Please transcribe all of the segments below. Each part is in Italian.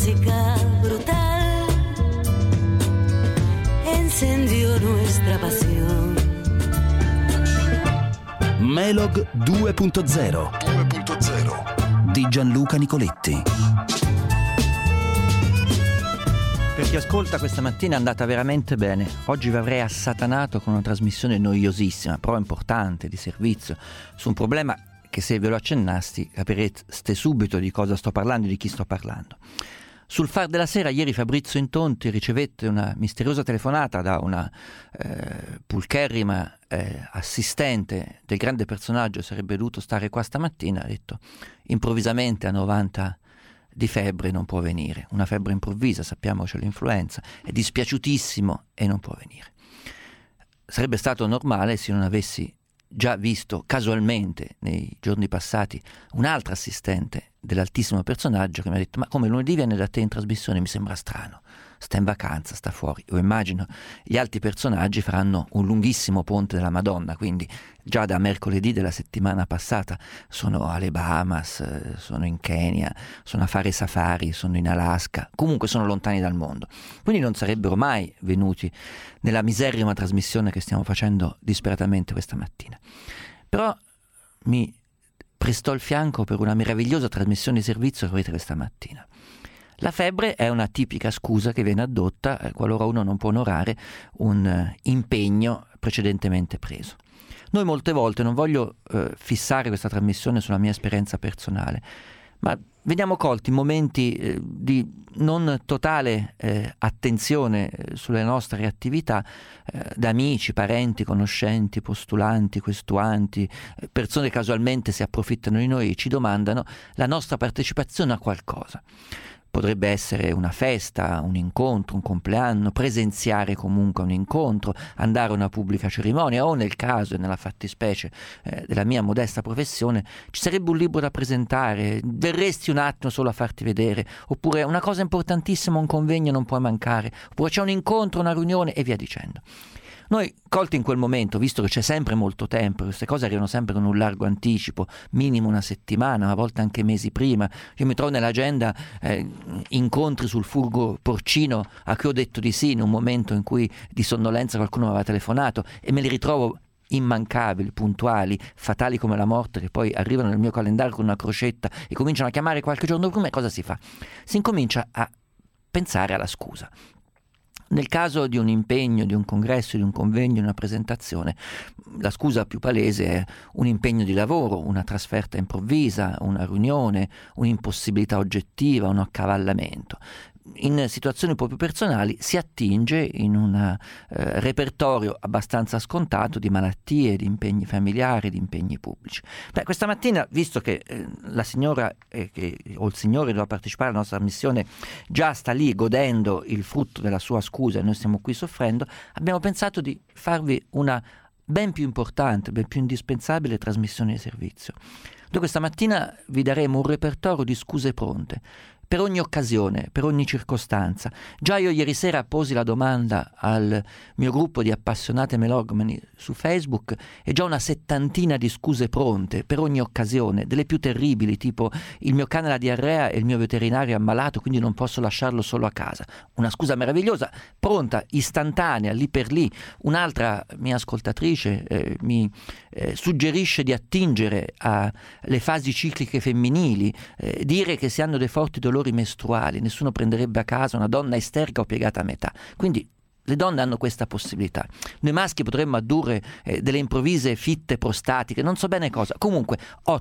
música brutal encendió nuestra pasión. Melog 2.0 di Gianluca Nicoletti. Per chi ascolta, questa mattina è andata veramente bene. Oggi vi avrei assatanato con una trasmissione noiosissima, però importante, di servizio, su un problema che, se ve lo accennasti, capirete subito di cosa sto parlando e di chi sto parlando. Sul Far della Sera ieri Fabrizio Intonti ricevette una misteriosa telefonata da una pulcherrima assistente del grande personaggio che sarebbe dovuto stare qua stamattina. Ha detto improvvisamente a 90 di febbre non può venire, una febbre improvvisa, sappiamo c'è l'influenza, è dispiaciutissimo e non può venire. Sarebbe stato normale se non avessi già visto casualmente nei giorni passati un'altra assistente dell'altissimo personaggio che mi ha detto: ma come lunedì viene da te in trasmissione? Mi sembra strano, sta in vacanza, sta fuori. Io immagino gli altri personaggi faranno un lunghissimo ponte della Madonna, quindi già da mercoledì della settimana passata sono alle Bahamas, sono in Kenya, sono a fare safari, sono in Alaska, comunque sono lontani dal mondo, quindi non sarebbero mai venuti nella miserrima trasmissione che stiamo facendo disperatamente questa mattina. Però mi prestò il fianco per una meravigliosa trasmissione di servizio che avete questa mattina. La febbre è una tipica scusa che viene addotta qualora uno non può onorare un impegno precedentemente preso. Noi molte volte, non voglio fissare questa trasmissione sulla mia esperienza personale, ma veniamo colti in momenti di non totale attenzione sulle nostre attività da amici, parenti, conoscenti, postulanti, questuanti, persone che casualmente si approfittano di noi e ci domandano la nostra partecipazione a qualcosa. Potrebbe essere una festa, un incontro, un compleanno, presenziare comunque un incontro, andare a una pubblica cerimonia o, nel caso e nella fattispecie della mia modesta professione, ci sarebbe un libro da presentare, verresti un attimo solo a farti vedere, oppure una cosa importantissima, un convegno non puoi mancare, oppure c'è un incontro, una riunione e via dicendo. Noi, colti in quel momento, visto che c'è sempre molto tempo, queste cose arrivano sempre con un largo anticipo, minimo una settimana, a volte anche mesi prima. Io mi trovo nell'agenda incontri sul Furgo Porcino a cui ho detto di sì in un momento in cui di sonnolenza qualcuno mi aveva telefonato, e me li ritrovo immancabili, puntuali, fatali come la morte, che poi arrivano nel mio calendario con una crocetta e cominciano a chiamare qualche giorno prima. E cosa si fa? Si incomincia a pensare alla scusa. Nel caso di un impegno, di un congresso, di un convegno, di una presentazione, la scusa più palese è un impegno di lavoro, una trasferta improvvisa, una riunione, un'impossibilità oggettiva, un accavallamento. In situazioni un po' più personali si attinge in un repertorio abbastanza scontato di malattie, di impegni familiari, di impegni pubblici. Questa mattina, visto che la signora o il signore doveva partecipare alla nostra missione già sta lì godendo il frutto della sua scusa e noi stiamo qui soffrendo, abbiamo pensato di farvi una ben più importante, ben più indispensabile trasmissione di servizio. Noi questa mattina vi daremo un repertorio di scuse pronte per ogni occasione, per ogni circostanza. Già io ieri sera posi la domanda al mio gruppo di appassionate melogmani su Facebook e già una settantina di scuse pronte per ogni occasione, delle più terribili, tipo il mio cane ha la diarrea e il mio veterinario è ammalato, quindi non posso lasciarlo solo a casa. Una scusa meravigliosa, pronta, istantanea, lì per lì. Un'altra mia ascoltatrice mi suggerisce di attingere alle fasi cicliche femminili, dire che se hanno dei forti dolori mestruali nessuno prenderebbe a casa una donna isterica o piegata a metà, quindi le donne hanno questa possibilità. Noi maschi potremmo addurre delle improvvise fitte prostatiche, non so bene cosa. Comunque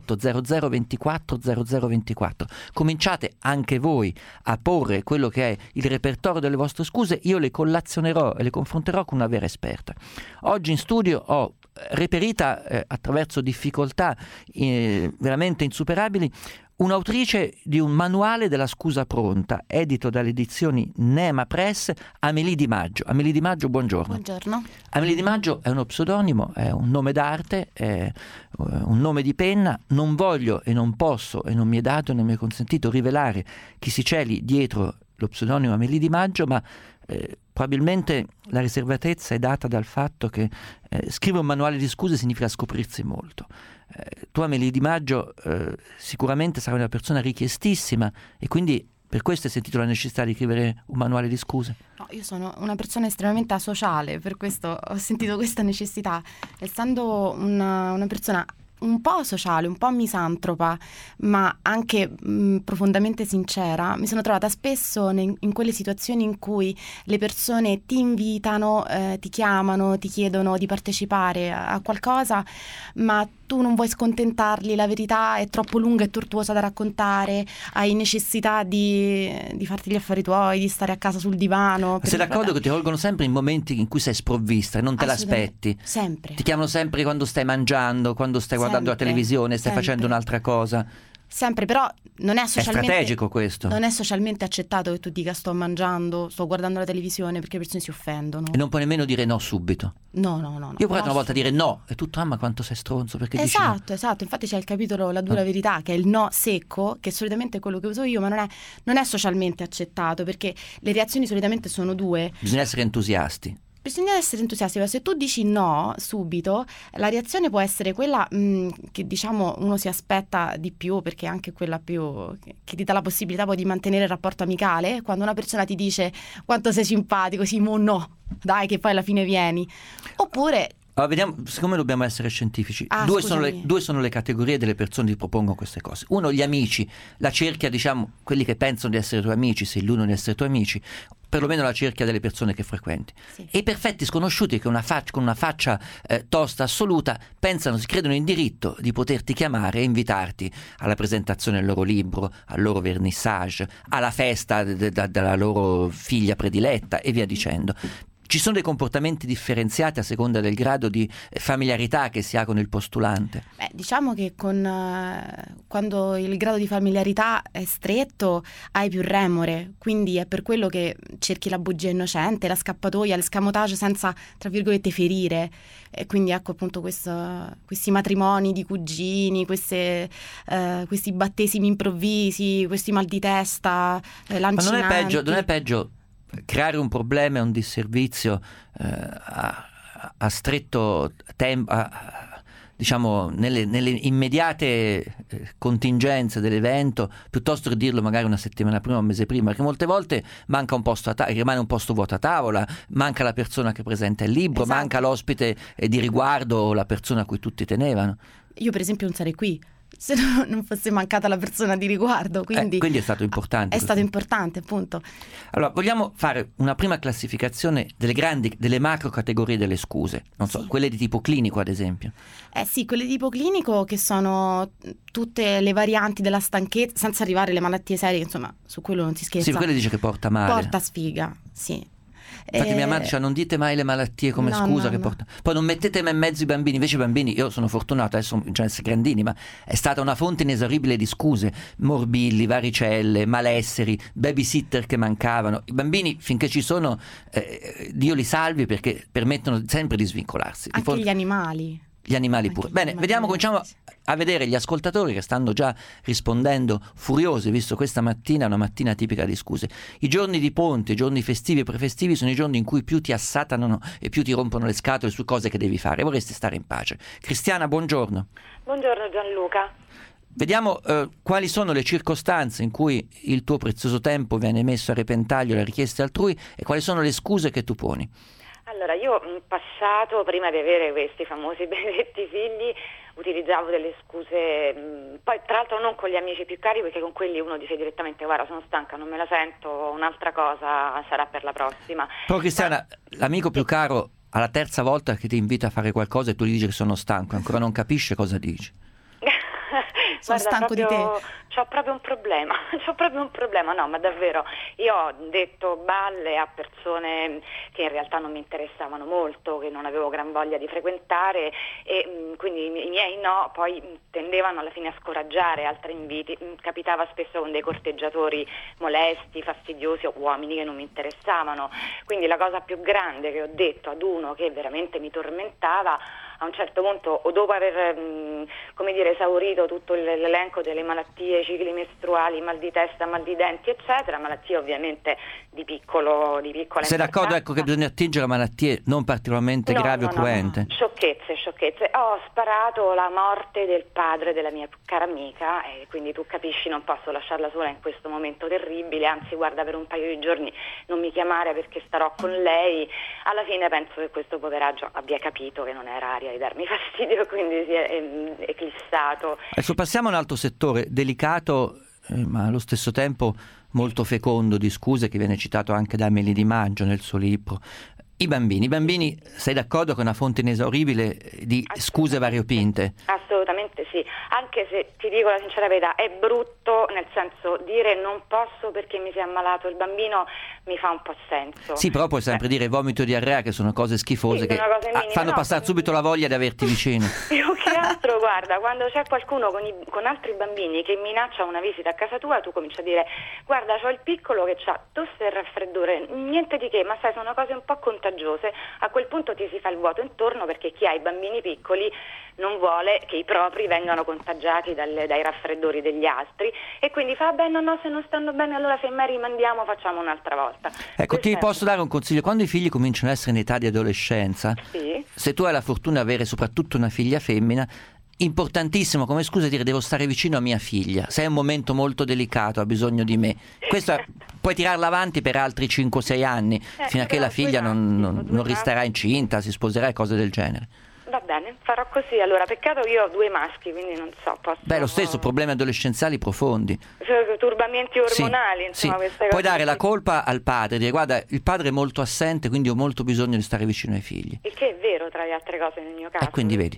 800 24 0024, cominciate anche voi a porre quello che è il repertorio delle vostre scuse, io le collazionerò e le confronterò con una vera esperta. Oggi in studio ho reperita attraverso difficoltà veramente insuperabili un'autrice di un manuale della scusa pronta, edito dalle edizioni Nema Press, Amélie Di Maggio. Amélie Di Maggio, buongiorno. Buongiorno. Amélie Di Maggio è uno pseudonimo, è un nome d'arte, è un nome di penna. Non voglio e non posso e non mi è dato e non mi è consentito rivelare chi si celi dietro lo pseudonimo Amélie Di Maggio, ma probabilmente la riservatezza è data dal fatto che scrivere un manuale di scuse significa scoprirsi molto. Tu, Amélie Di Maggio, sicuramente sarai una persona richiestissima e quindi Per questo hai sentito la necessità di scrivere un manuale di scuse? No, io sono una persona estremamente asociale, per questo ho sentito questa necessità. Essendo una persona un po' sociale, un po' misantropa, ma anche profondamente sincera, mi sono trovata spesso in quelle situazioni in cui le persone ti invitano, ti chiamano, ti chiedono di partecipare a qualcosa, ma tu non vuoi scontentarli, la verità è troppo lunga e tortuosa da raccontare, hai necessità di farti gli affari tuoi, di stare a casa sul divano. Sei d'accordo che ti colgono sempre in momenti in cui sei sprovvista e non te l'aspetti? Sempre. Ti chiamano sempre quando stai mangiando, quando stai guardando la televisione, stai facendo un'altra cosa. Sempre, però non è socialmente... È strategico questo. Non è socialmente accettato che tu dica sto mangiando, sto guardando la televisione, perché le persone si offendono. E non puoi nemmeno dire no subito. No. Io ho provato una volta a dire no e tutto, ma quanto sei stronzo, perché dici no? Esatto, infatti c'è il capitolo La dura verità, che è il no secco, che solitamente è quello che uso io, ma non è socialmente accettato, perché le reazioni solitamente sono due. Bisogna essere entusiasti. Bisogna essere entusiasti, ma se tu dici no subito, la reazione può essere quella che diciamo uno si aspetta di più, perché è anche quella più che ti dà la possibilità poi di mantenere il rapporto amicale. Quando una persona ti dice quanto sei simpatico, sì, mo no, dai che poi alla fine vieni. Oppure... Allora, vediamo, siccome dobbiamo essere scientifici, due sono le categorie delle persone che ti propongono queste cose. Uno, gli amici, la cerchia, diciamo, quelli che pensano di essere tuoi amici, se illudono di essere tuoi amici, perlomeno la cerchia delle persone che frequenti. Sì. E i perfetti sconosciuti che con una faccia tosta assoluta si credono in diritto di poterti chiamare e invitarti alla presentazione del loro libro, al loro vernissage, alla festa della loro figlia prediletta e via dicendo. Ci sono dei comportamenti differenziati a seconda del grado di familiarità che si ha con il postulante? Diciamo che quando il grado di familiarità è stretto hai più remore, quindi è per quello che cerchi la bugia innocente, la scappatoia, l'escamotage senza, tra virgolette, ferire. E quindi ecco appunto questi matrimoni di cugini, questi battesimi improvvisi, questi mal di testa, lancinanti. Ma non è peggio creare un problema e un disservizio a stretto tempo, diciamo nelle immediate contingenze dell'evento, piuttosto che dirlo magari una settimana prima, un mese prima, perché molte volte manca un posto rimane un posto vuoto a tavola, manca la persona che presenta il libro, esatto. Manca l'ospite di riguardo o la persona a cui tutti tenevano. Io per esempio non sarei qui se non fosse mancata la persona di riguardo, quindi è stato importante. È stato importante, appunto. Allora, vogliamo fare una prima classificazione delle macro categorie delle scuse, non so, quelle di tipo clinico ad esempio. Sì, quelle di tipo clinico che sono tutte le varianti della stanchezza, senza arrivare alle malattie serie, insomma, su quello non si scherza. Sì, quelle dice che porta male. Porta sfiga, sì. Infatti mia madre dice non dite mai le malattie come scusa che porta. Poi non mettete mai in mezzo i bambini. Invece i bambini, io sono fortunato, adesso già essere grandini, ma è stata una fonte inesauribile di scuse, morbilli, varicelle, malesseri, babysitter che mancavano. I bambini finché ci sono Dio li salvi, perché permettono sempre di svincolarsi. Anche gli animali. Gli animali pure. Bene, vediamo, cominciamo a vedere gli ascoltatori che stanno già rispondendo furiosi, visto questa mattina è una mattina tipica di scuse. I giorni di ponte, i giorni festivi e prefestivi sono i giorni in cui più ti assatanano e più ti rompono le scatole su cose che devi fare. Vorresti stare in pace. Cristiana, buongiorno. Buongiorno Gianluca. Vediamo quali sono le circostanze in cui il tuo prezioso tempo viene messo a repentaglio alle richieste altrui e quali sono le scuse che tu poni. Allora, io in passato, prima di avere questi famosi benedetti figli, utilizzavo delle scuse, poi tra l'altro non con gli amici più cari, perché con quelli uno dice direttamente guarda sono stanca, non me la sento, un'altra cosa sarà per la prossima. Però Cristiana, l'amico più caro alla terza volta che ti invita a fare qualcosa e tu gli dici che sono stanco, ancora non capisce cosa dici. Sono stanco di te. C'ho proprio un problema, no, ma davvero. Io ho detto balle a persone che in realtà non mi interessavano molto, che non avevo gran voglia di frequentare e quindi i miei no poi tendevano alla fine a scoraggiare altri inviti. Capitava spesso con dei corteggiatori molesti, fastidiosi o uomini che non mi interessavano. Quindi la cosa più grande che ho detto ad uno che veramente mi tormentava: a un certo punto, o dopo aver esaurito tutto l'elenco delle malattie, cicli mestruali, mal di testa, mal di denti, eccetera, malattie ovviamente di piccola Sei d'accordo, ecco, che bisogna attingere a malattie non particolarmente gravi o cruente? No. Sciocchezze. Ho sparato la morte del padre della mia cara amica e quindi tu capisci, non posso lasciarla sola in questo momento terribile, anzi guarda, per un paio di giorni non mi chiamare perché starò con lei. Alla fine penso che questo poveraggio abbia capito che non era aria di darmi fastidio, quindi si è eclissato. Adesso passiamo a un altro settore delicato, ma allo stesso tempo molto fecondo di scuse, che viene citato anche da Amélie Di Maggio nel suo libro. I bambini, sei d'accordo che è una fonte inesauribile di scuse variopinte? Assolutamente sì, anche se ti dico la sincera verità, è brutto, nel senso, dire non posso perché mi si è ammalato il bambino mi fa un po' senso. Sì, però puoi sempre dire vomito, diarrea, che sono cose schifose, sì, che sono cose minime, fanno passare subito la voglia di averti vicino. Più che altro, guarda, quando c'è qualcuno con altri bambini che minaccia una visita a casa tua, tu cominci a dire guarda, c'ho il piccolo che c'ha tosse e raffreddore, niente di che, ma sai, sono cose un po' contagiose. A quel punto ti si fa il vuoto intorno, perché chi ha i bambini piccoli non vuole che i propri vengano contagiati dai raffreddori degli altri, e quindi fa no, se non stanno bene allora semmai rimandiamo, facciamo un'altra volta. Ecco, ti posso dare un consiglio: quando i figli cominciano ad essere in età di adolescenza, sì, se tu hai la fortuna di avere soprattutto una figlia femmina, importantissimo come scusa dire devo stare vicino a mia figlia, se è un momento molto delicato, ha bisogno di me. Questa puoi tirarla avanti per altri 5-6 anni, fino a che la figlia non resterà incinta, si sposerà e cose del genere. Va bene, farò così. Allora, peccato che io ho 2 maschi, quindi non so, posso... Lo stesso, problemi adolescenziali profondi. Turbamenti ormonali, insomma, queste cose. Puoi dare la colpa al padre, dire guarda, il padre è molto assente, quindi ho molto bisogno di stare vicino ai figli. Il che è vero, tra le altre cose, nel mio caso. E quindi vedi.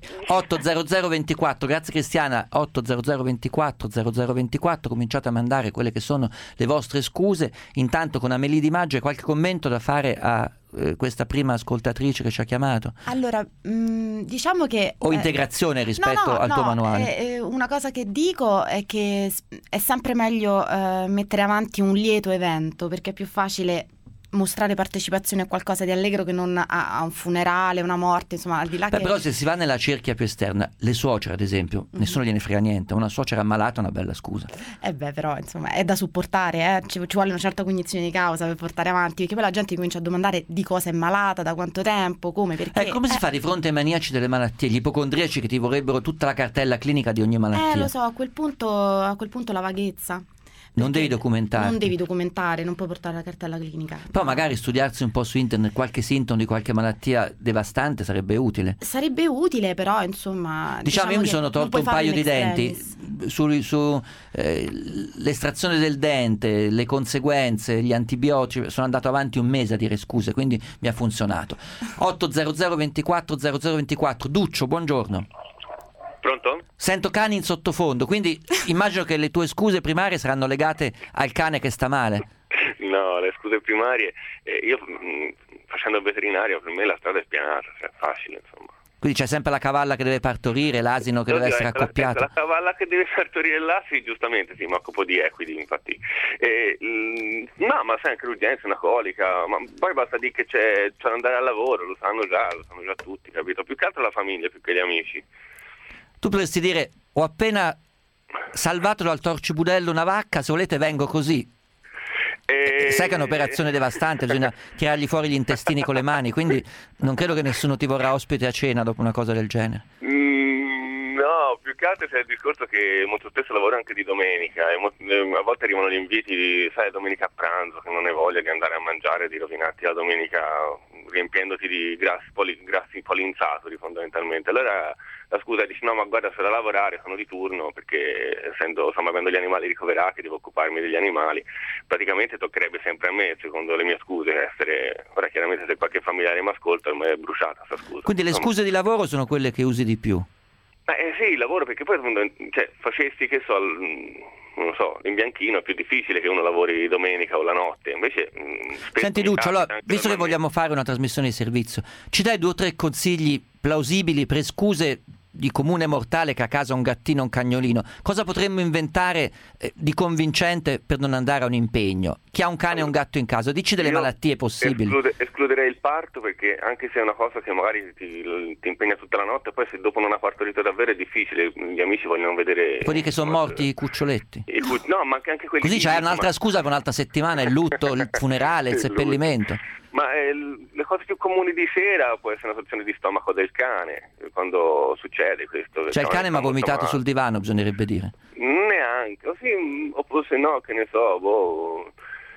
80024, grazie Cristiana, 80024 0024, cominciate a mandare quelle che sono le vostre scuse. Intanto con Amélie Di Maggio, qualche commento da fare a questa prima ascoltatrice che ci ha chiamato? Allora, diciamo che... O integrazione rispetto al tuo manuale? Una cosa che dico è che è sempre meglio mettere avanti un lieto evento, perché è più facile mostrare partecipazione a qualcosa di allegro che non a un funerale, una morte, insomma, al di là. Però se si va nella cerchia più esterna, le suocere ad esempio, nessuno gliene frega niente, una suocera ammalata è una bella scusa. Però insomma è da supportare, ci vuole una certa cognizione di causa per portare avanti, perché poi la gente comincia a domandare di cosa è malata, da quanto tempo, come, perché. Come si fa di fronte ai maniaci delle malattie, gli ipocondriaci che ti vorrebbero tutta la cartella clinica di ogni malattia? Lo so, a quel punto la vaghezza. Non devi documentare. Non devi documentare, non puoi portare la cartella clinica. Però magari studiarsi un po' su internet qualche sintomo di qualche malattia devastante sarebbe utile. Sarebbe utile, però insomma... Diciamo io mi sono tolto un paio di denti su l'estrazione del dente, le conseguenze, gli antibiotici, sono andato avanti un mese a dire scuse, quindi mi ha funzionato. 80024 0024. Duccio, buongiorno. Pronto? Sento cani in sottofondo, quindi immagino che le tue scuse primarie saranno legate al cane che sta male. No, le scuse primarie, io facendo il veterinario, per me la strada è spianata, cioè facile, insomma. Quindi c'è sempre la cavalla che deve partorire, l'asino che deve essere accoppiato. La cavalla che deve partorire l'asino, giustamente, sì, mi occupo di equidi, infatti. No, ma sai, anche l'urgenza, una colica, ma poi basta dire che c'è da andare al lavoro, lo sanno già tutti, capito? Più che altro la famiglia, più che gli amici. Tu potresti dire, ho appena salvato dal torcibudello una vacca, se volete vengo così. Sai che è un'operazione devastante, bisogna tirargli fuori gli intestini con le mani, quindi non credo che nessuno ti vorrà ospite a cena dopo una cosa del genere. No, più che altro c'è il discorso che molto spesso lavoro anche di domenica e a volte arrivano gli inviti, sai, domenica a pranzo, che non hai voglia di andare a mangiare, di rovinarti la domenica riempiendoti di grassi polinsaturi fondamentalmente. Allora la scusa dici no, ma guarda, sono da lavorare, sono di turno perché essendo, insomma, avendo gli animali ricoverati devo occuparmi degli animali, praticamente toccherebbe sempre a me, secondo le mie scuse, essere, ora chiaramente se qualche familiare mi ascolta ormai è bruciata sta scusa. Quindi le scuse di lavoro sono quelle che usi di più? Sì, il lavoro, perché poi facessi, che so, non so, in bianchino è più difficile che uno lavori domenica o la notte, invece... Senti Duccio, allora, visto che vogliamo fare una trasmissione di servizio, ci dai 2 o 3 consigli plausibili per scuse di comune mortale che ha a casa un gattino o un cagnolino, cosa potremmo inventare di convincente per non andare a un impegno? Chi ha un cane e un gatto in casa, dici delle malattie possibili. Escluderei il parto, perché anche se è una cosa che magari ti impegna tutta la notte, poi se dopo non ha partorito davvero è difficile, gli amici vogliono vedere. Quelli che sono morti i cuccioletti. No, ma anche quelli. Così c'è un'altra scusa per un'altra settimana, il lutto, il funerale, il seppellimento. Ma le cose più comuni di sera può essere una torsione di stomaco del cane, quando succede questo. Cioè il cane mi ha vomitato sul divano, bisognerebbe dire. Neanche, oppure se no, che ne so,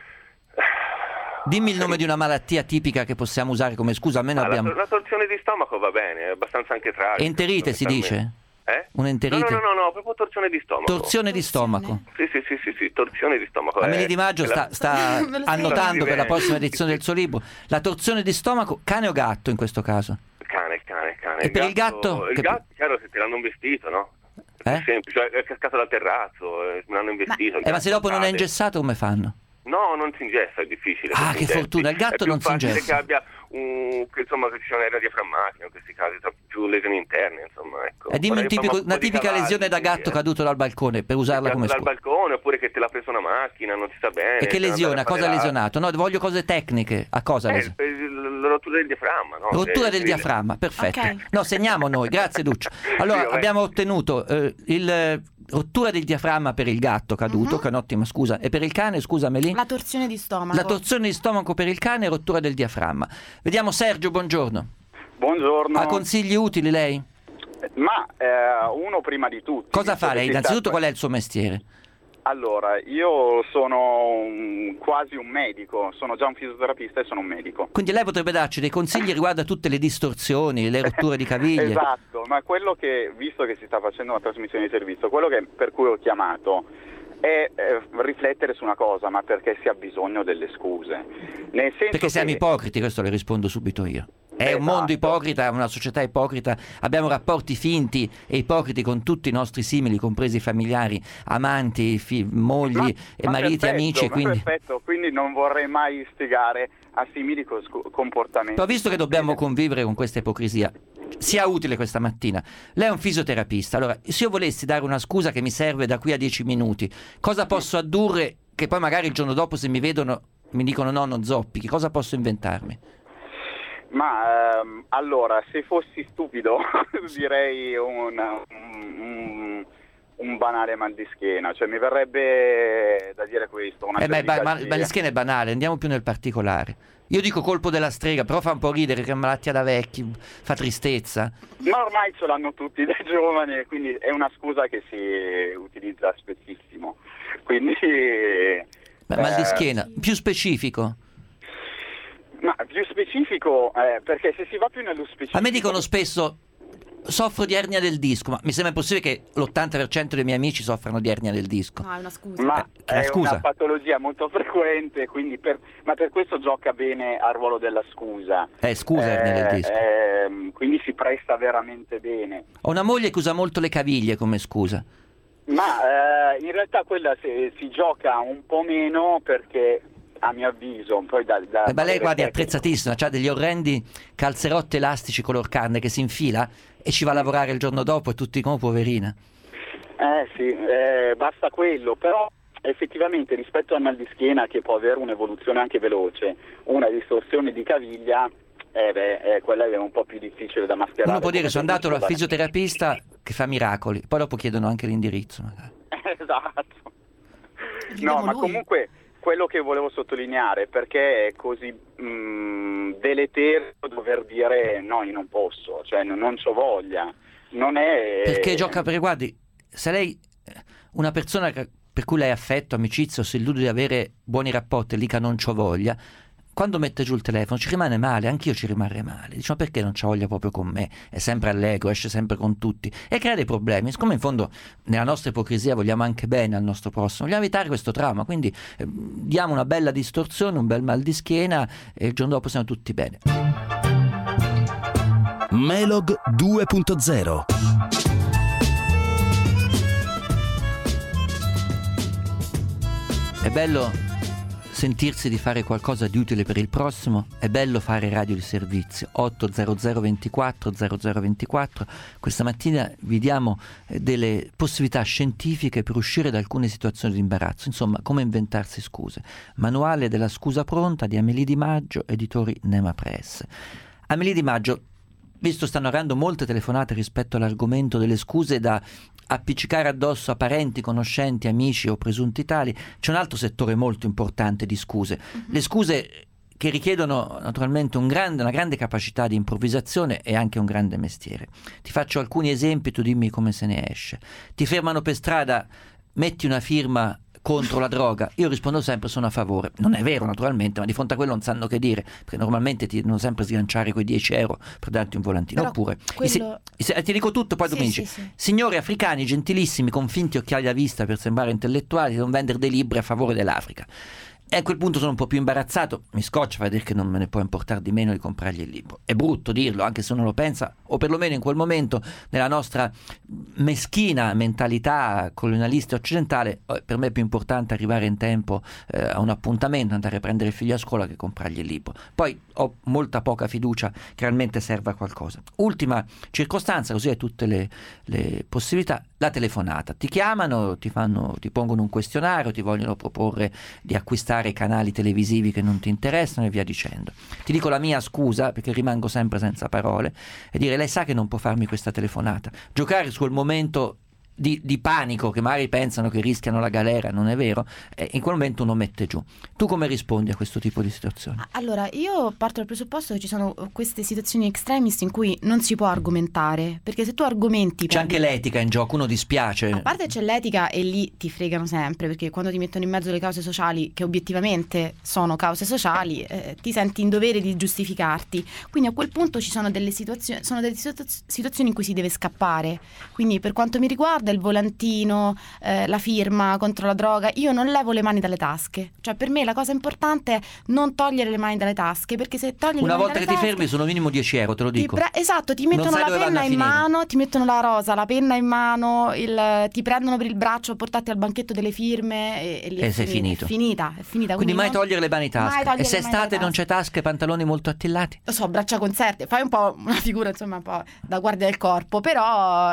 Dimmi il nome di una malattia tipica che possiamo usare come scusa, almeno abbiamo. La torsione di stomaco va bene, è abbastanza anche tragica. Enterite si dice? Un'enterite? No, proprio torsione di stomaco. Torsione di stomaco? Sì, torsione di stomaco. Amelie Di Maggio sta annotando per la prossima edizione del suo libro. La torsione di stomaco, cane o gatto in questo caso? Cane. E per il gatto? Il gatto, chiaro, se te l'hanno investito, no? È semplice, è cascato dal terrazzo, me l'hanno investito. Ma se dopo non è ingessato come fanno? No, non si ingessa, è difficile. Ah, che fortuna, il gatto non si ingessa. È più facile che abbia che ci sia un'era diaframmatica in questi casi, più lesioni interne, insomma, ecco. E dimmi una tipica lesione da gatto caduto dal balcone, per usarla come scusa. Dal balcone, oppure che te l'ha preso una macchina, non si sa bene. E che lesione? A cosa ha lesionato? No, voglio cose tecniche. A cosa la rottura del diaframma, no? Rottura del diaframma, perfetto. Okay. No, segniamo noi, grazie Duccio. Allora, abbiamo ottenuto rottura del diaframma per il gatto caduto, che è un'ottima scusa. E per il cane, scusami? La torsione di stomaco. La torsione di stomaco per il cane e rottura del diaframma. Vediamo Sergio, buongiorno. Buongiorno. Ha consigli utili lei? Ma uno prima di tutto. Cosa fa lei? Innanzitutto qual è il suo mestiere? Allora, io sono quasi un medico, sono già un fisioterapista e sono un medico. Quindi lei potrebbe darci dei consigli riguardo a tutte le distorsioni, le rotture di caviglie? Esatto, ma quello che, visto che si sta facendo una trasmissione di servizio, quello per cui ho chiamato è riflettere su una cosa, ma perché si ha bisogno delle scuse. Nel senso perché siamo ipocriti, questo le rispondo subito io. È un mondo ipocrita, una società ipocrita, abbiamo rapporti finti e ipocriti con tutti i nostri simili, compresi familiari, amanti, mogli, mariti, perfetto, amici. Perfetto, quindi non vorrei mai istigare a simili comportamenti. Però visto che dobbiamo convivere con questa ipocrisia, sia utile questa mattina. Lei è un fisioterapista, allora se io volessi dare una scusa che mi serve da qui a 10 minuti, cosa posso addurre che poi magari il giorno dopo se mi vedono mi dicono no, non zoppichi, cosa posso inventarmi? Ma allora, se fossi stupido direi un banale mal di schiena, cioè mi verrebbe da dire questo. Ma il mal di schiena è banale, andiamo più nel particolare. Io dico colpo della strega, però fa un po' ridere che è malattia da vecchi, fa tristezza. Ma ormai ce l'hanno tutti dai giovani, quindi è una scusa che si utilizza spessissimo. Quindi mal di schiena, più specifico. Ma più specifico, perché se si va più nello specifico... A me dicono spesso soffro di ernia del disco, ma mi sembra possibile che l'80% dei miei amici soffrano di ernia del disco. No, è una scusa. Ma è una patologia molto frequente, quindi ma per questo gioca bene al ruolo della scusa. Scusa, ernia del disco. Quindi si presta veramente bene. Ho una moglie che usa molto le caviglie come scusa. Ma in realtà quella si gioca un po' meno perché... a mio avviso poi ma lei guardi è attrezzatissima, c'ha degli orrendi calzerotti elastici color carne che si infila e ci va a lavorare il giorno dopo e tutti come poverina. Sì, basta quello, però effettivamente rispetto al mal di schiena che può avere un'evoluzione anche veloce, una distorsione di caviglia quella è un po' più difficile da mascherare. Uno può dire sono andato dal fisioterapista che fa miracoli, poi dopo chiedono anche l'indirizzo magari. Esatto. No, ma comunque quello che volevo sottolineare, perché è così deleterio dover dire no, io non posso, cioè non c'ho voglia, non è... Perché gioca, perché guardi, se lei, una persona per cui lei ha affetto, amicizia o si illude di avere buoni rapporti e dica non c'ho voglia, quando mette giù il telefono ci rimane male, anch'io ci rimarrei male, dice ma perché non c'ha voglia proprio con me, è sempre allegro, esce sempre con tutti e crea dei problemi, siccome in fondo nella nostra ipocrisia vogliamo anche bene al nostro prossimo, vogliamo evitare questo trauma, quindi diamo una bella distorsione, un bel mal di schiena e il giorno dopo siamo tutti bene. Melog 2.0. È bello sentirsi di fare qualcosa di utile per il prossimo, è bello fare radio di servizio. 800 24 0024. Questa mattina vi diamo delle possibilità scientifiche per uscire da alcune situazioni di imbarazzo, insomma come inventarsi scuse. Manuale della scusa pronta di Amélie Di Maggio, editori Nema Press. Amélie Di Maggio, visto stanno arrivando molte telefonate rispetto all'argomento delle scuse da appiccicare addosso a parenti, conoscenti, amici o presunti tali, c'è un altro settore molto importante di scuse. Le scuse che richiedono naturalmente una grande capacità di improvvisazione e anche un grande mestiere. Ti faccio alcuni esempi, tu dimmi come se ne esce. Ti fermano per strada, metti una firma contro la droga, io rispondo sempre sono a favore. Non è vero naturalmente, ma di fronte a quello non sanno che dire, perché normalmente ti devono sempre sganciare quei 10 euro per darti un volantino. Però oppure quello... ti dico tutto, poi tu mi dici signori africani gentilissimi con finti occhiali a vista per sembrare intellettuali, devono vendere dei libri a favore dell'Africa. E a quel punto sono un po' più imbarazzato, mi scoccia a dire che non me ne può importare di meno di comprargli il libro. È brutto dirlo, anche se uno lo pensa, o perlomeno in quel momento nella nostra meschina mentalità colonialista occidentale, per me è più importante arrivare in tempo a un appuntamento, andare a prendere il figlio a scuola che comprargli il libro. Poi ho molta poca fiducia che realmente serva a qualcosa. Ultima circostanza, così hai tutte le possibilità, la telefonata. Ti chiamano, ti pongono un questionario, ti vogliono proporre di acquistare i canali televisivi che non ti interessano e via dicendo. Ti dico la mia scusa, perché rimango sempre senza parole, e dire: lei sa che non può farmi questa telefonata. Giocare sul momento di panico, che magari pensano che rischiano la galera, non è vero, in quel momento uno mette giù. Tu come rispondi a questo tipo di situazioni? Allora, io parto dal presupposto che ci sono queste situazioni extremis in cui non si può argomentare, perché se tu argomenti... C'è anche l'etica in gioco, uno dispiace. A parte c'è l'etica, e lì ti fregano sempre, perché quando ti mettono in mezzo le cause sociali, che obiettivamente sono cause sociali, ti senti in dovere di giustificarti. Quindi a quel punto ci sono delle situazioni, situazioni in cui si deve scappare. Quindi per quanto mi riguarda, il volantino, la firma contro la droga, io non levo le mani dalle tasche. Cioè per me la cosa importante è non togliere le mani dalle tasche, perché se togli una le mani volta dalle che tasche, ti fermi sono minimo 10 euro, te lo dico. Esatto, ti mettono la penna in mano, ti mettono la rosa, la penna in mano, ti prendono per il braccio a portarti al banchetto delle firme e lì è sei finito. È finita. Quindi mai togliere le mani tasche. E se estate non c'è tasche, pantaloni molto attillati? Lo so, braccia conserte, fai un po' una figura insomma un po' da guardia del corpo, però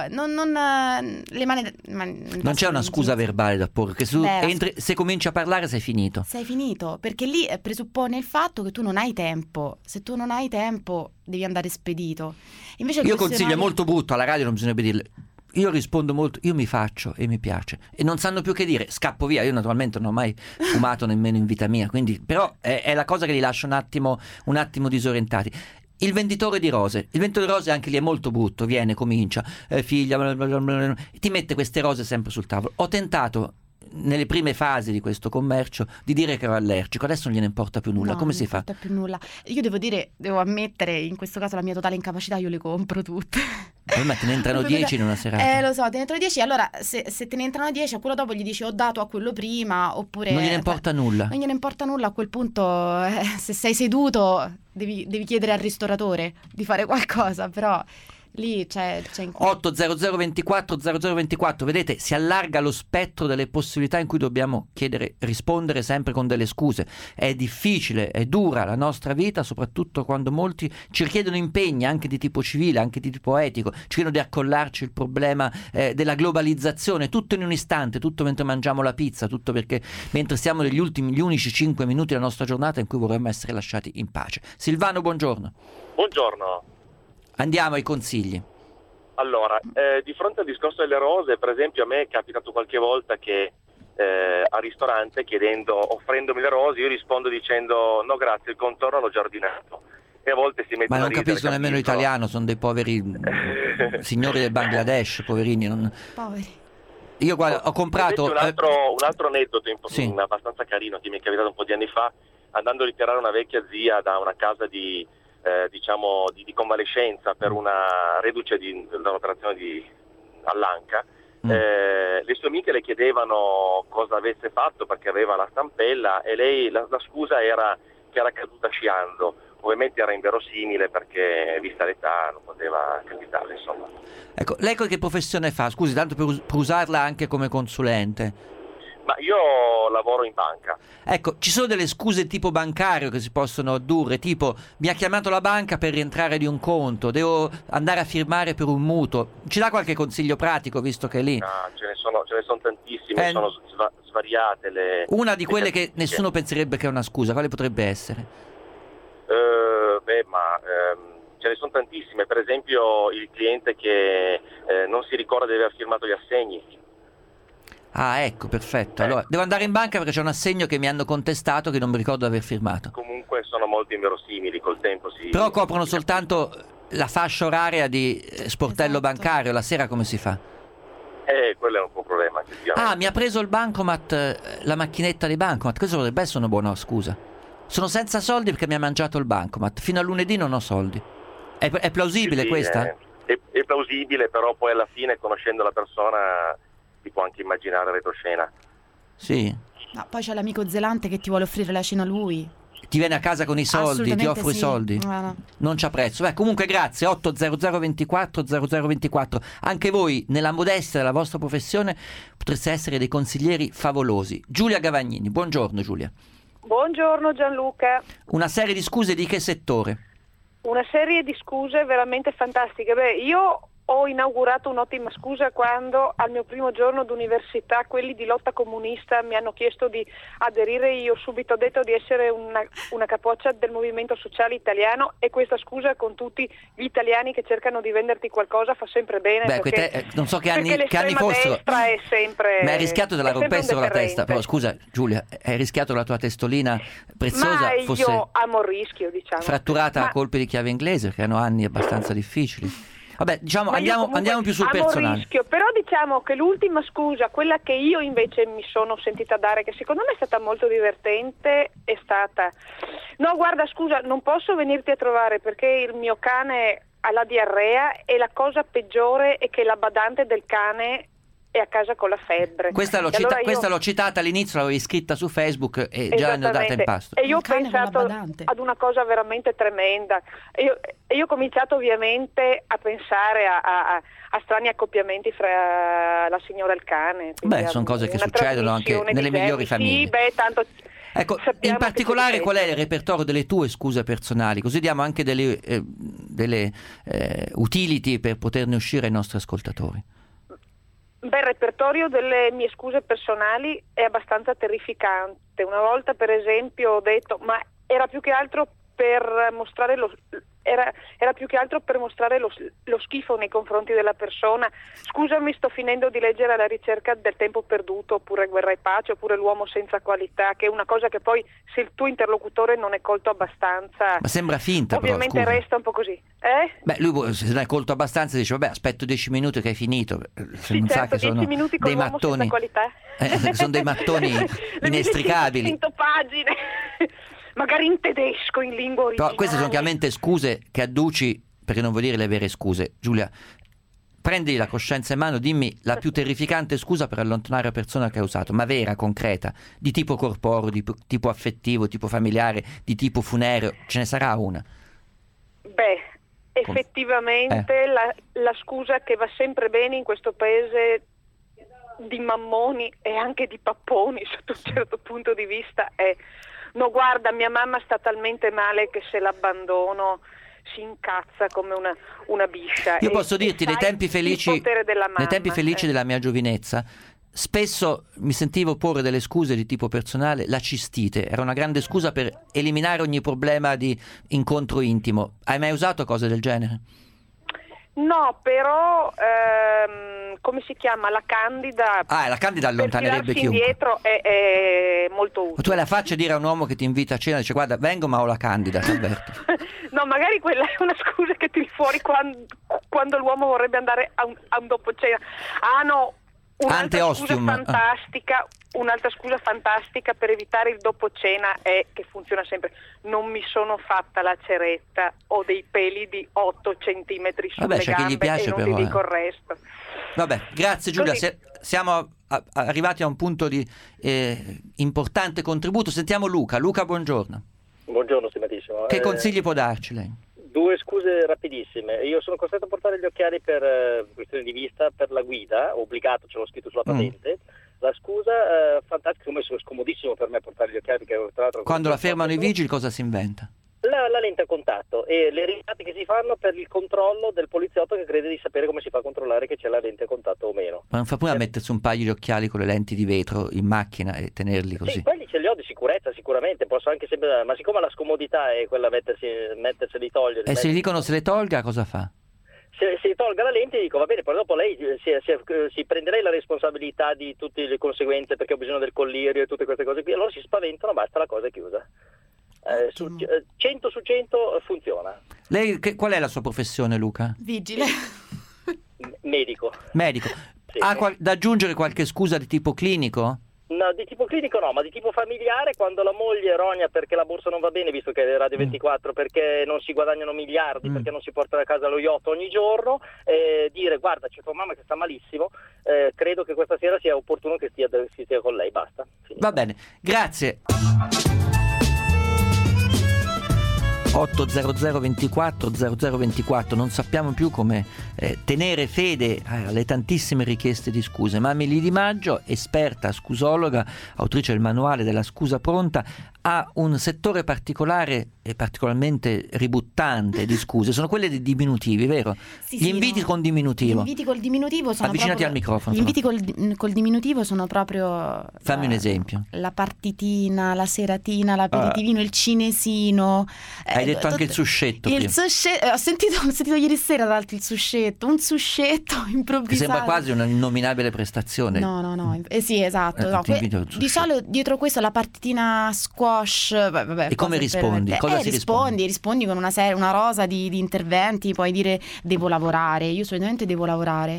le mani non c'è una scusa verbale da porre, che se cominci a parlare sei finito, perché lì presuppone il fatto che tu non hai tempo. Se tu non hai tempo devi andare spedito. Invece io consiglio, è molto brutto, alla radio non bisognerebbe dirle. Io rispondo molto, io mi faccio e mi piace, e non sanno più che dire, scappo via. Io naturalmente non ho mai fumato nemmeno in vita mia, quindi però è la cosa che li lascia un attimo disorientati. Il venditore di rose anche lì è molto brutto, viene, comincia, figlia, blablabla, ti mette queste rose sempre sul tavolo. Ho tentato nelle prime fasi di questo commercio di dire che ero allergico, adesso non gliene importa più nulla. Come si fa? Non importa più nulla. Io devo ammettere in questo caso la mia totale incapacità, io le compro tutte. Ma te ne entrano 10 in una serata. Lo so, te ne entrano 10, allora se te ne entrano 10 a quello dopo gli dici ho dato a quello prima, oppure non gliene importa nulla. Non gliene importa nulla, a quel punto se sei seduto devi chiedere al ristoratore di fare qualcosa, però lì c'è 800 24 0024. Vedete, si allarga lo spettro delle possibilità in cui dobbiamo rispondere sempre con delle scuse. È difficile, è dura la nostra vita, soprattutto quando molti ci richiedono impegni anche di tipo civile, anche di tipo etico, ci chiedono di accollarci il problema della globalizzazione, tutto in un istante, tutto mentre mangiamo la pizza, tutto mentre siamo gli unici 5 minuti della nostra giornata in cui vorremmo essere lasciati in pace. Silvano, buongiorno. Buongiorno. Andiamo ai consigli. Allora, di fronte al discorso delle rose, per esempio, a me è capitato qualche volta che al ristorante offrendomi le rose, io rispondo dicendo no grazie, il contorno l'ho giardinato. E a volte si mettono. Ma non capisco nemmeno l'italiano, sono dei poveri signori del Bangladesh, poverini. Poveri. Io guarda, ho comprato un altro aneddoto abbastanza carino che mi è capitato un po' di anni fa, andando a ritirare una vecchia zia da una casa di convalescenza per una reduce dall'operazione all'anca. Le sue amiche le chiedevano cosa avesse fatto perché aveva la stampella, e lei la scusa era che era caduta sciando. Ovviamente era inverosimile perché vista l'età non poteva capitare, insomma. Ecco, lei che professione fa? Scusi, tanto per usarla anche come consulente. Ma io lavoro in banca. Ecco, ci sono delle scuse tipo bancario che si possono addurre, tipo mi ha chiamato la banca per rientrare di un conto, devo andare a firmare per un mutuo. Ci dà qualche consiglio pratico, visto che è lì? No, ce ne sono tantissime, sono svariate le... Una di quelle che nessuno penserebbe che è una scusa, quale potrebbe essere? Ce ne sono tantissime, per esempio il cliente che non si ricorda di aver firmato gli assegni. Ah, ecco, perfetto. Allora, devo andare in banca perché c'è un assegno che mi hanno contestato che non mi ricordo di aver firmato. Comunque sono molto inverosimili, col tempo si... Però coprono soltanto la fascia oraria di sportello bancario, la sera come si fa? Quello è un po' un problema. Ah, mi ha preso il bancomat, la macchinetta di bancomat, questo potrebbe essere una buona scusa. Sono senza soldi perché mi ha mangiato il bancomat, fino a lunedì non ho soldi. È plausibile sì, questa? È plausibile, però poi alla fine, conoscendo la persona, si può anche immaginare retroscena. Sì. No, poi c'è l'amico zelante che ti vuole offrire la cena a lui. Ti viene a casa con i soldi, ti offro sì. i soldi. No. Non c'ha prezzo. Comunque grazie, 800 24 0024. Anche voi, nella modestia della vostra professione, potreste essere dei consiglieri favolosi. Giulia Gavagnini, buongiorno Giulia. Buongiorno Gianluca. Una serie di scuse di che settore? Una serie di scuse veramente fantastiche. Io ho inaugurato un'ottima scusa quando al mio primo giorno d'università quelli di lotta comunista mi hanno chiesto di aderire. Io ho subito detto di essere una capoccia del movimento sociale italiano, e questa scusa con tutti gli italiani che cercano di venderti qualcosa fa sempre bene. Non so che anni fossero. È sempre, ma hai rischiato della rompessero la testa. Però scusa Giulia, hai rischiato la tua testolina preziosa fosse io amo il rischio, diciamo. Fratturata a colpi di chiave inglese, perché hanno anni abbastanza difficili. Vabbè, diciamo, andiamo più sul personale. Rischio, però diciamo che l'ultima scusa, quella che io invece mi sono sentita dare, che secondo me è stata molto divertente, è stata: no, guarda, scusa, non posso venirti a trovare perché il mio cane ha la diarrea e la cosa peggiore è che la badante del cane è a casa con la febbre. Questa l'ho citata all'inizio, l'avevi scritta su Facebook e già ne ho data in pasto. E io ho pensato ad una cosa veramente tremenda. E io ho cominciato ovviamente a pensare a strani accoppiamenti fra la signora e il cane. Sono cose che succedono anche nelle migliori famiglie. Sì, tanto... Ecco, in particolare qual è il repertorio delle tue scuse personali? Così diamo anche delle utility per poterne uscire ai nostri ascoltatori. Il repertorio delle mie scuse personali è abbastanza terrificante. Una volta, per esempio, ho detto, ma era più che altro per mostrare era più che altro per mostrare lo schifo nei confronti della persona. Scusami, sto finendo di leggere Alla ricerca del tempo perduto, oppure Guerra e pace, oppure L'uomo senza qualità, che è una cosa che poi, se il tuo interlocutore non è colto abbastanza, ma sembra finta, ovviamente però, resta un po' così. Lui se non è colto abbastanza dice vabbè, aspetto 10 minuti che hai finito. Sì, non certo, sa che 10 sono minuti con dei l'uomo mattoni senza qualità. Sono dei mattoni inestricabili. 100 pagine. Magari in tedesco, in lingua originale. Però queste sono chiaramente scuse che adduci perché non vuol dire le vere scuse. Giulia, prendi la coscienza in mano, dimmi la più terrificante scusa per allontanare la persona che ha usato, ma vera, concreta, di tipo corporeo, di tipo affettivo, tipo familiare, di tipo funereo, ce ne sarà una? Effettivamente la scusa che va sempre bene in questo paese di mammoni e anche di papponi sotto un certo punto di vista è: no, guarda, mia mamma sta talmente male che se l'abbandono si incazza come una biscia. Io posso dirti, nei tempi felici della mia giovinezza, spesso mi sentivo porre delle scuse di tipo personale. La cistite era una grande scusa per eliminare ogni problema di incontro intimo. Hai mai usato cose del genere? No, però come si chiama? La Candida. La Candida allontanerebbe chiunque. Indietro è molto utile. Tu hai la faccia a dire a un uomo che ti invita a cena, dice guarda, vengo ma ho la Candida, ti avverto. No, magari quella è una scusa che tiri fuori quando l'uomo vorrebbe andare a un dopo cena. No, un'altra scusa fantastica per evitare il dopo cena è, che funziona sempre: non mi sono fatta la ceretta, ho dei peli di 8 centimetri sulle gambe, gli piace, e non però, ti dico il resto. Vabbè, grazie Giulia, siamo arrivati a un punto di importante contributo. Sentiamo Luca. Luca, buongiorno. Buongiorno, stimatissimo. Che consigli può darci lei? 2 scuse rapidissime. Io sono costretto a portare gli occhiali per questione di vista per la guida, obbligato, ce l'ho scritto sulla patente. La scusa, fantastico, come sono scomodissimo per me portare gli occhiali, perché tra l'altro... Quando la fermano i vigili cosa si inventa? La lente a contatto e le risate che si fanno per il controllo del poliziotto che crede di sapere come si fa a controllare che c'è la lente a contatto o meno. Ma non fa pure a mettersi un paio di occhiali con le lenti di vetro in macchina e tenerli così? Sì, quelli ce li ho di sicurezza sicuramente, posso anche sempre, ma siccome la scomodità è quella metterseli, togliere... E se gli dicono se le tolga cosa fa? Se tolga la lente dico va bene, poi dopo lei si prende lei la responsabilità di tutte le conseguenze perché ho bisogno del collirio e tutte queste cose qui, allora si spaventano, basta, la cosa è chiusa. 100 su 100 funziona. Lei qual è la sua professione, Luca? Vigile. Medico. Sì. Ha da aggiungere qualche scusa di tipo clinico? No, di tipo clinico no, ma di tipo familiare, quando la moglie rogna perché la borsa non va bene, visto che è Radio 24, perché non si guadagnano miliardi, perché non si porta a casa lo yacht ogni giorno, dire guarda c'è tua mamma che sta malissimo, credo che questa sera sia opportuno che si stia con lei, basta. Finito. Va bene, grazie. 800 24 0024, non sappiamo più come tenere fede alle tantissime richieste di scuse. Mameli Di Maggio, esperta scusologa, autrice del manuale della scusa pronta, ha un settore particolare e particolarmente ributtante di scuse, sono quelle dei diminutivi, vero? Sì, gli inviti con diminutivo. Gli inviti col diminutivo sono avvicinati proprio, al microfono. Gli inviti col diminutivo sono proprio... Fammi un esempio. La partitina, la seratina, l'aperitivino, il cinesino. Hai detto anche il suscetto. Il suscetto, ho sentito ieri sera tra l'altro il suscetto, un suscetto improvvisato. Che sembra quasi una innominabile prestazione. No. Sì, esatto. Di solito dietro questo la partitina squash. Vabbè, e come rispondi? Cosa si rispondi con una rosa di interventi, puoi dire devo lavorare, io solitamente devo lavorare,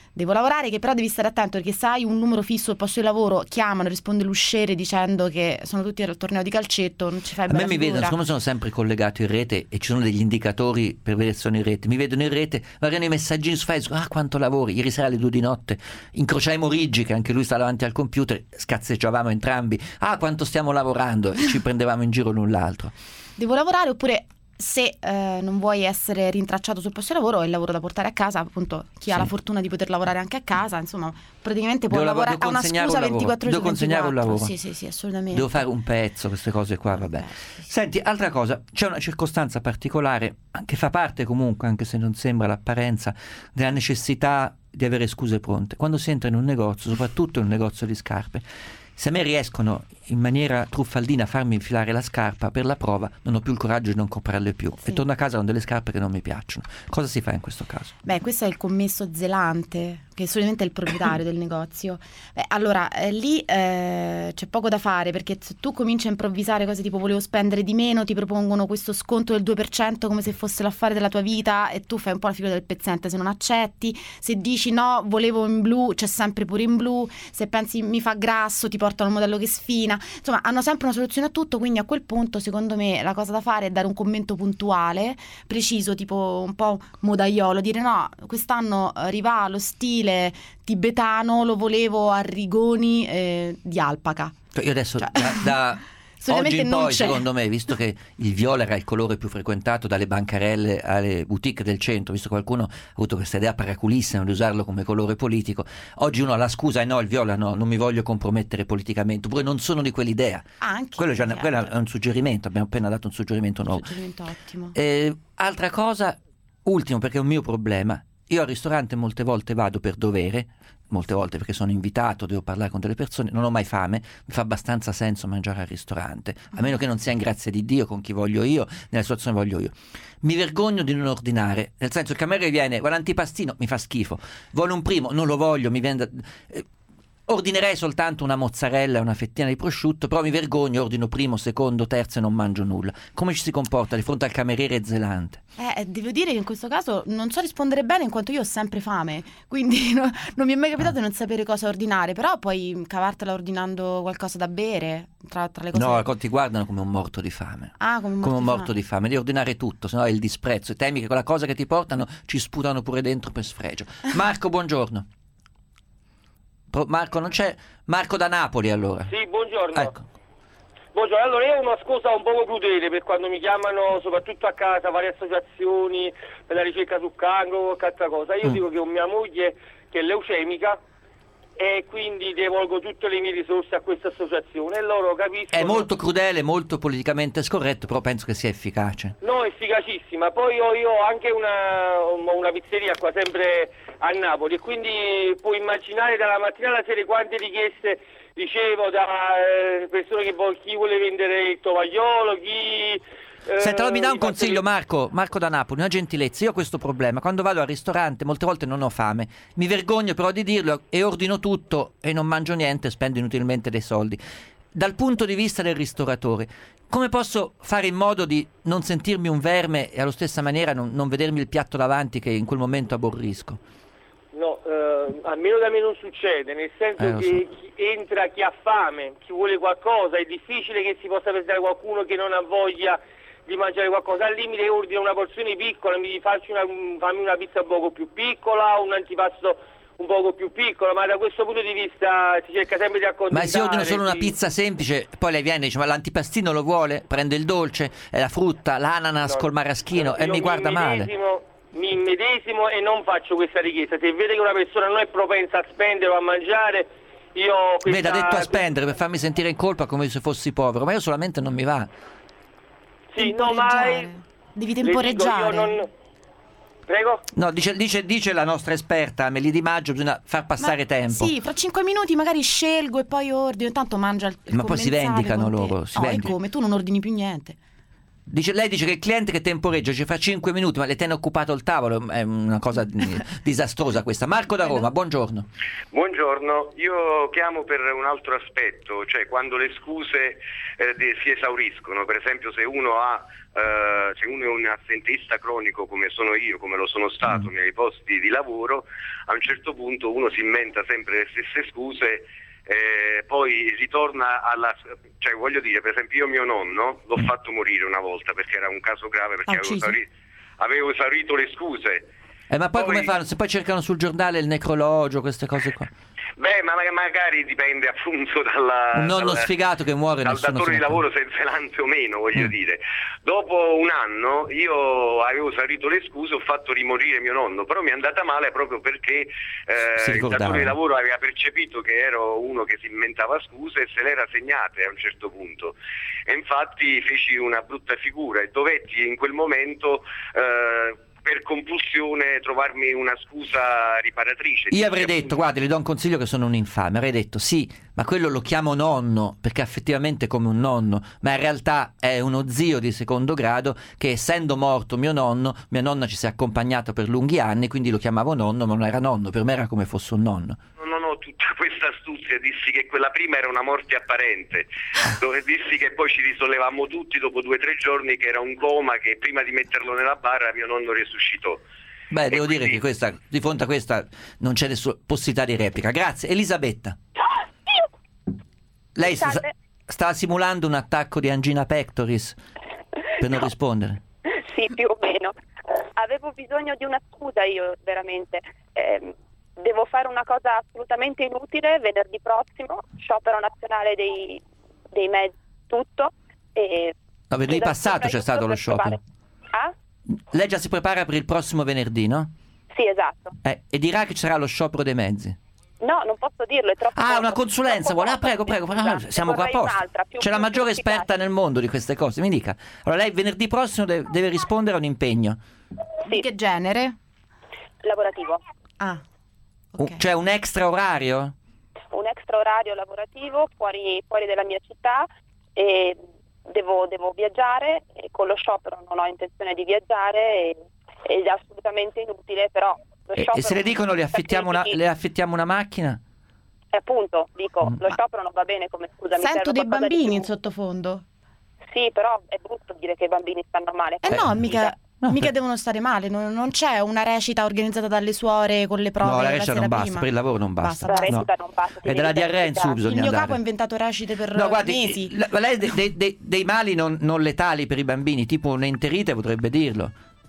che però devi stare attento perché se hai un numero fisso al posto di lavoro, chiamano, risponde l'usciere dicendo che sono tutti al torneo di calcetto, non ci fai bella figura. A me mi vedono, siccome sono sempre collegato in rete e ci sono degli indicatori per vedere se sono in rete, mi vedono in rete, magari i messaggini su Facebook, quanto lavori, ieri sera alle 2 di notte incrociamo Riggi che anche lui sta davanti al computer, scazzeggiavamo entrambi, quanto stiamo lavorando, e ci prendevamo in giro l'un l'altro. Devo lavorare, oppure se non vuoi essere rintracciato sul posto di lavoro, è il lavoro da portare a casa, appunto chi ha la fortuna di poter lavorare anche a casa, insomma praticamente può lavorare, ha una scusa 24 ore. Devo consegnare un lavoro. Sì, assolutamente. Devo fare un pezzo, queste cose qua, vabbè. Sì. Senti, altra cosa, c'è una circostanza particolare che fa parte comunque, anche se non sembra l'apparenza, della necessità di avere scuse pronte. Quando si entra in un negozio, soprattutto in un negozio di scarpe, se a me riescono in maniera truffaldina a farmi infilare la scarpa per la prova, non ho più il coraggio di non comprarle più e torno a casa con delle scarpe che non mi piacciono. Cosa si fa in questo caso? Questo è il commesso zelante, che solitamente è il proprietario del negozio. Allora, lì c'è poco da fare, perché se tu cominci a improvvisare cose tipo volevo spendere di meno, ti propongono questo sconto del 2% come se fosse l'affare della tua vita e tu fai un po' la figura del pezzente se non accetti. Se dici no, volevo in blu, c'è sempre pure in blu. Se pensi mi fa grasso, ti portano un modello che sfina. Insomma, hanno sempre una soluzione a tutto, quindi a quel punto secondo me la cosa da fare è dare un commento puntuale, preciso, tipo un po' modaiolo, dire no, quest'anno arriva lo stile tibetano, lo volevo a rigoni di alpaca. Io adesso da oggi in poi, secondo me, visto che il viola era il colore più frequentato dalle bancarelle alle boutique del centro, visto che qualcuno ha avuto questa idea paraculissima di usarlo come colore politico, oggi uno ha la scusa no, il viola no, non mi voglio compromettere politicamente, oppure non sono di quell'idea. Quello è un suggerimento, abbiamo appena dato un suggerimento nuovo. Un suggerimento ottimo. Altra cosa, ultimo, perché è un mio problema, io al ristorante molte volte vado per dovere, molte volte perché sono invitato, devo parlare con delle persone, non ho mai fame, mi fa abbastanza senso mangiare al ristorante, a meno che non sia in grazia di Dio, con chi voglio io, nella situazione voglio io. Mi vergogno di non ordinare, nel senso il cameriere viene, vuole l'antipastino, mi fa schifo, vuole un primo, non lo voglio, mi viene ordinerei soltanto una mozzarella e una fettina di prosciutto, però mi vergogno, ordino primo, secondo, terzo e non mangio nulla. Come ci si comporta di fronte al cameriere zelante? Devo dire che in questo caso non so rispondere bene, in quanto io ho sempre fame, quindi non mi è mai capitato di non sapere cosa ordinare, però puoi cavartela ordinando qualcosa da bere tra le cose. No, ti guardano come un morto di fame. Come un morto di fame. Devi ordinare tutto, sennò è il disprezzo, e temi che quella cosa che ti portano ci sputano pure dentro per sfregio. Marco, buongiorno. Marco non c'è? Marco da Napoli, allora. Sì, buongiorno. Ecco. Buongiorno, allora io ho una scusa un po' crudele per quando mi chiamano soprattutto a casa varie associazioni per la ricerca sul cancro o qualche altra cosa. Io dico che ho mia moglie che è leucemica e quindi devolgo tutte le mie risorse a questa associazione e loro capiscono. È molto crudele, molto politicamente scorretto, però penso che sia efficace. No, efficacissima. Poi io ho anche una pizzeria qua sempre a Napoli e quindi puoi immaginare dalla mattina alla sera quante richieste ricevo da persone chi vuole vendere il tovagliolo, chi... Senta, mi dà un consiglio, Marco da Napoli, una gentilezza. Io ho questo problema: quando vado al ristorante molte volte non ho fame, mi vergogno però di dirlo e ordino tutto e non mangio niente, spendo inutilmente dei soldi. Dal punto di vista del ristoratore, come posso fare in modo di non sentirmi un verme e allo stesso maniera non vedermi il piatto davanti che in quel momento aborrisco? No, almeno da me non succede, nel senso che chi entra, chi ha fame, chi vuole qualcosa, è difficile che si possa pensare qualcuno che non ha voglia di mangiare qualcosa. Al limite ordina una porzione piccola, fammi una pizza un poco più piccola, un antipasto un poco più piccolo, ma da questo punto di vista si cerca sempre di accontentare. Ma se ordino solo una pizza semplice, poi lei viene e dice: ma l'antipastino lo vuole? Prende il dolce, la frutta, l'ananas col maraschino e mi guarda male. Mi immedesimo e non faccio questa richiesta. Se vede che una persona non è propensa a spendere o a mangiare, io Vede, ha detto a spendere per farmi sentire in colpa come se fossi povero, ma io solamente non mi va. Sì, no, ma devi temporeggiare. Prego? No, dice la nostra esperta Amelie Di Maggio, bisogna far passare tempo. Sì, fra 5 minuti magari scelgo e poi ordino, tanto mangia il ma poi si vendicano loro. E come? Tu non ordini più niente. Lei dice che il cliente che temporeggia ci fa 5 minuti, ma le tiene occupato il tavolo, è una cosa disastrosa questa. Marco da Roma, buongiorno. Buongiorno, io chiamo per un altro aspetto, cioè quando le scuse si esauriscono. Per esempio se uno è un assentista cronico come sono io, come lo sono stato nei posti di lavoro, a un certo punto uno si inventa sempre le stesse scuse. Poi ritorna cioè voglio dire, per esempio io mio nonno l'ho fatto morire una volta perché era un caso grave, perché avevo esaurito le scuse. Ma poi come fanno? Se poi cercano sul giornale il necrologio, queste cose qua. Beh, ma magari dipende appunto un nonno sfigato che muore dal datore di lavoro se zelante o meno, voglio dire. Dopo un anno io avevo esaurito le scuse, ho fatto rimorire mio nonno, però mi è andata male proprio perché il datore di lavoro aveva percepito che ero uno che si inventava scuse e se le era segnate a un certo punto. E infatti feci una brutta figura e dovetti in quel momento per compulsione trovarmi una scusa riparatrice. Io avrei detto, guardi, le do un consiglio che sono un infame, avrei detto sì, ma quello lo chiamo nonno perché effettivamente è come un nonno, ma in realtà è uno zio di secondo grado che essendo morto mia nonna ci si è accompagnata per lunghi anni, quindi lo chiamavo nonno, ma non era nonno, per me era come fosse un nonno. Non ho tutta questa astuzia, dissi che quella prima era una morte apparente, dove dissi che poi ci risollevammo tutti dopo 2 o 3 giorni, che era un coma, che prima di metterlo nella bara mio nonno resuscitò. Beh, devo dire che di fronte a questa non c'è nessuna possibilità di replica. Grazie. Elisabetta, lei sta simulando un attacco di angina pectoris per non rispondere? Sì, più o meno. Avevo bisogno di una scusa io, veramente. Devo fare una cosa assolutamente inutile venerdì prossimo, sciopero nazionale dei mezzi, tutto. No, venerdì passato c'è stato lo sciopero. Lei già si prepara per il prossimo venerdì, no? Sì, esatto. E dirà che ci sarà lo sciopero dei mezzi? No, non posso dirlo, è troppo. Una consulenza vuole? Prego, siamo qua a posto. C'è la maggiore esperta nel mondo di queste cose, mi dica. Allora lei venerdì prossimo deve rispondere a un impegno. Sì. Di che genere? Lavorativo. Okay. Cioè un extra orario? Un extra orario lavorativo fuori della mia città e devo viaggiare e con lo sciopero non ho intenzione di viaggiare ed è assolutamente inutile, però e se le dicono le affittiamo una macchina? Appunto, dico, lo sciopero non va bene come scusa. Sento dei bambini in sottofondo. Sì, però è brutto dire che i bambini stanno male. No, mica devono stare male, non c'è una recita organizzata dalle suore con le prove. No, la recita non basta, per il lavoro non basta. La recita non basta. E della diarrea in su bisogna andare. Il mio capo ha inventato recite per mesi. Lei dei mali non letali per i bambini, tipo un'enterite potrebbe dirlo.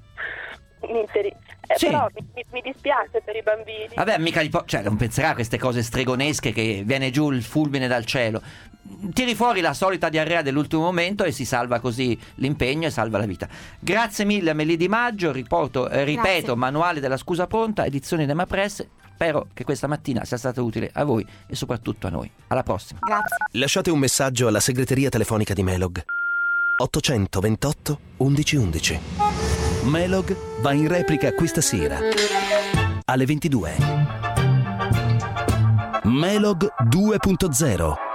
Sì. Però mi dispiace per i bambini. Vabbè, mica non penserà a queste cose stregonesche che viene giù il fulmine dal cielo. tiri fuori la solita diarrea dell'ultimo momento e si salva così l'impegno e salva la vita. Grazie mille a Melì Di Maggio, ripeto, Manuale della scusa pronta, edizioni Dema Press. Spero che questa mattina sia stata utile a voi e soprattutto a noi. Alla prossima. Grazie. Lasciate un messaggio alla segreteria telefonica di Melog 828 1111. Melog va in replica questa sera alle 22. Melog 2.0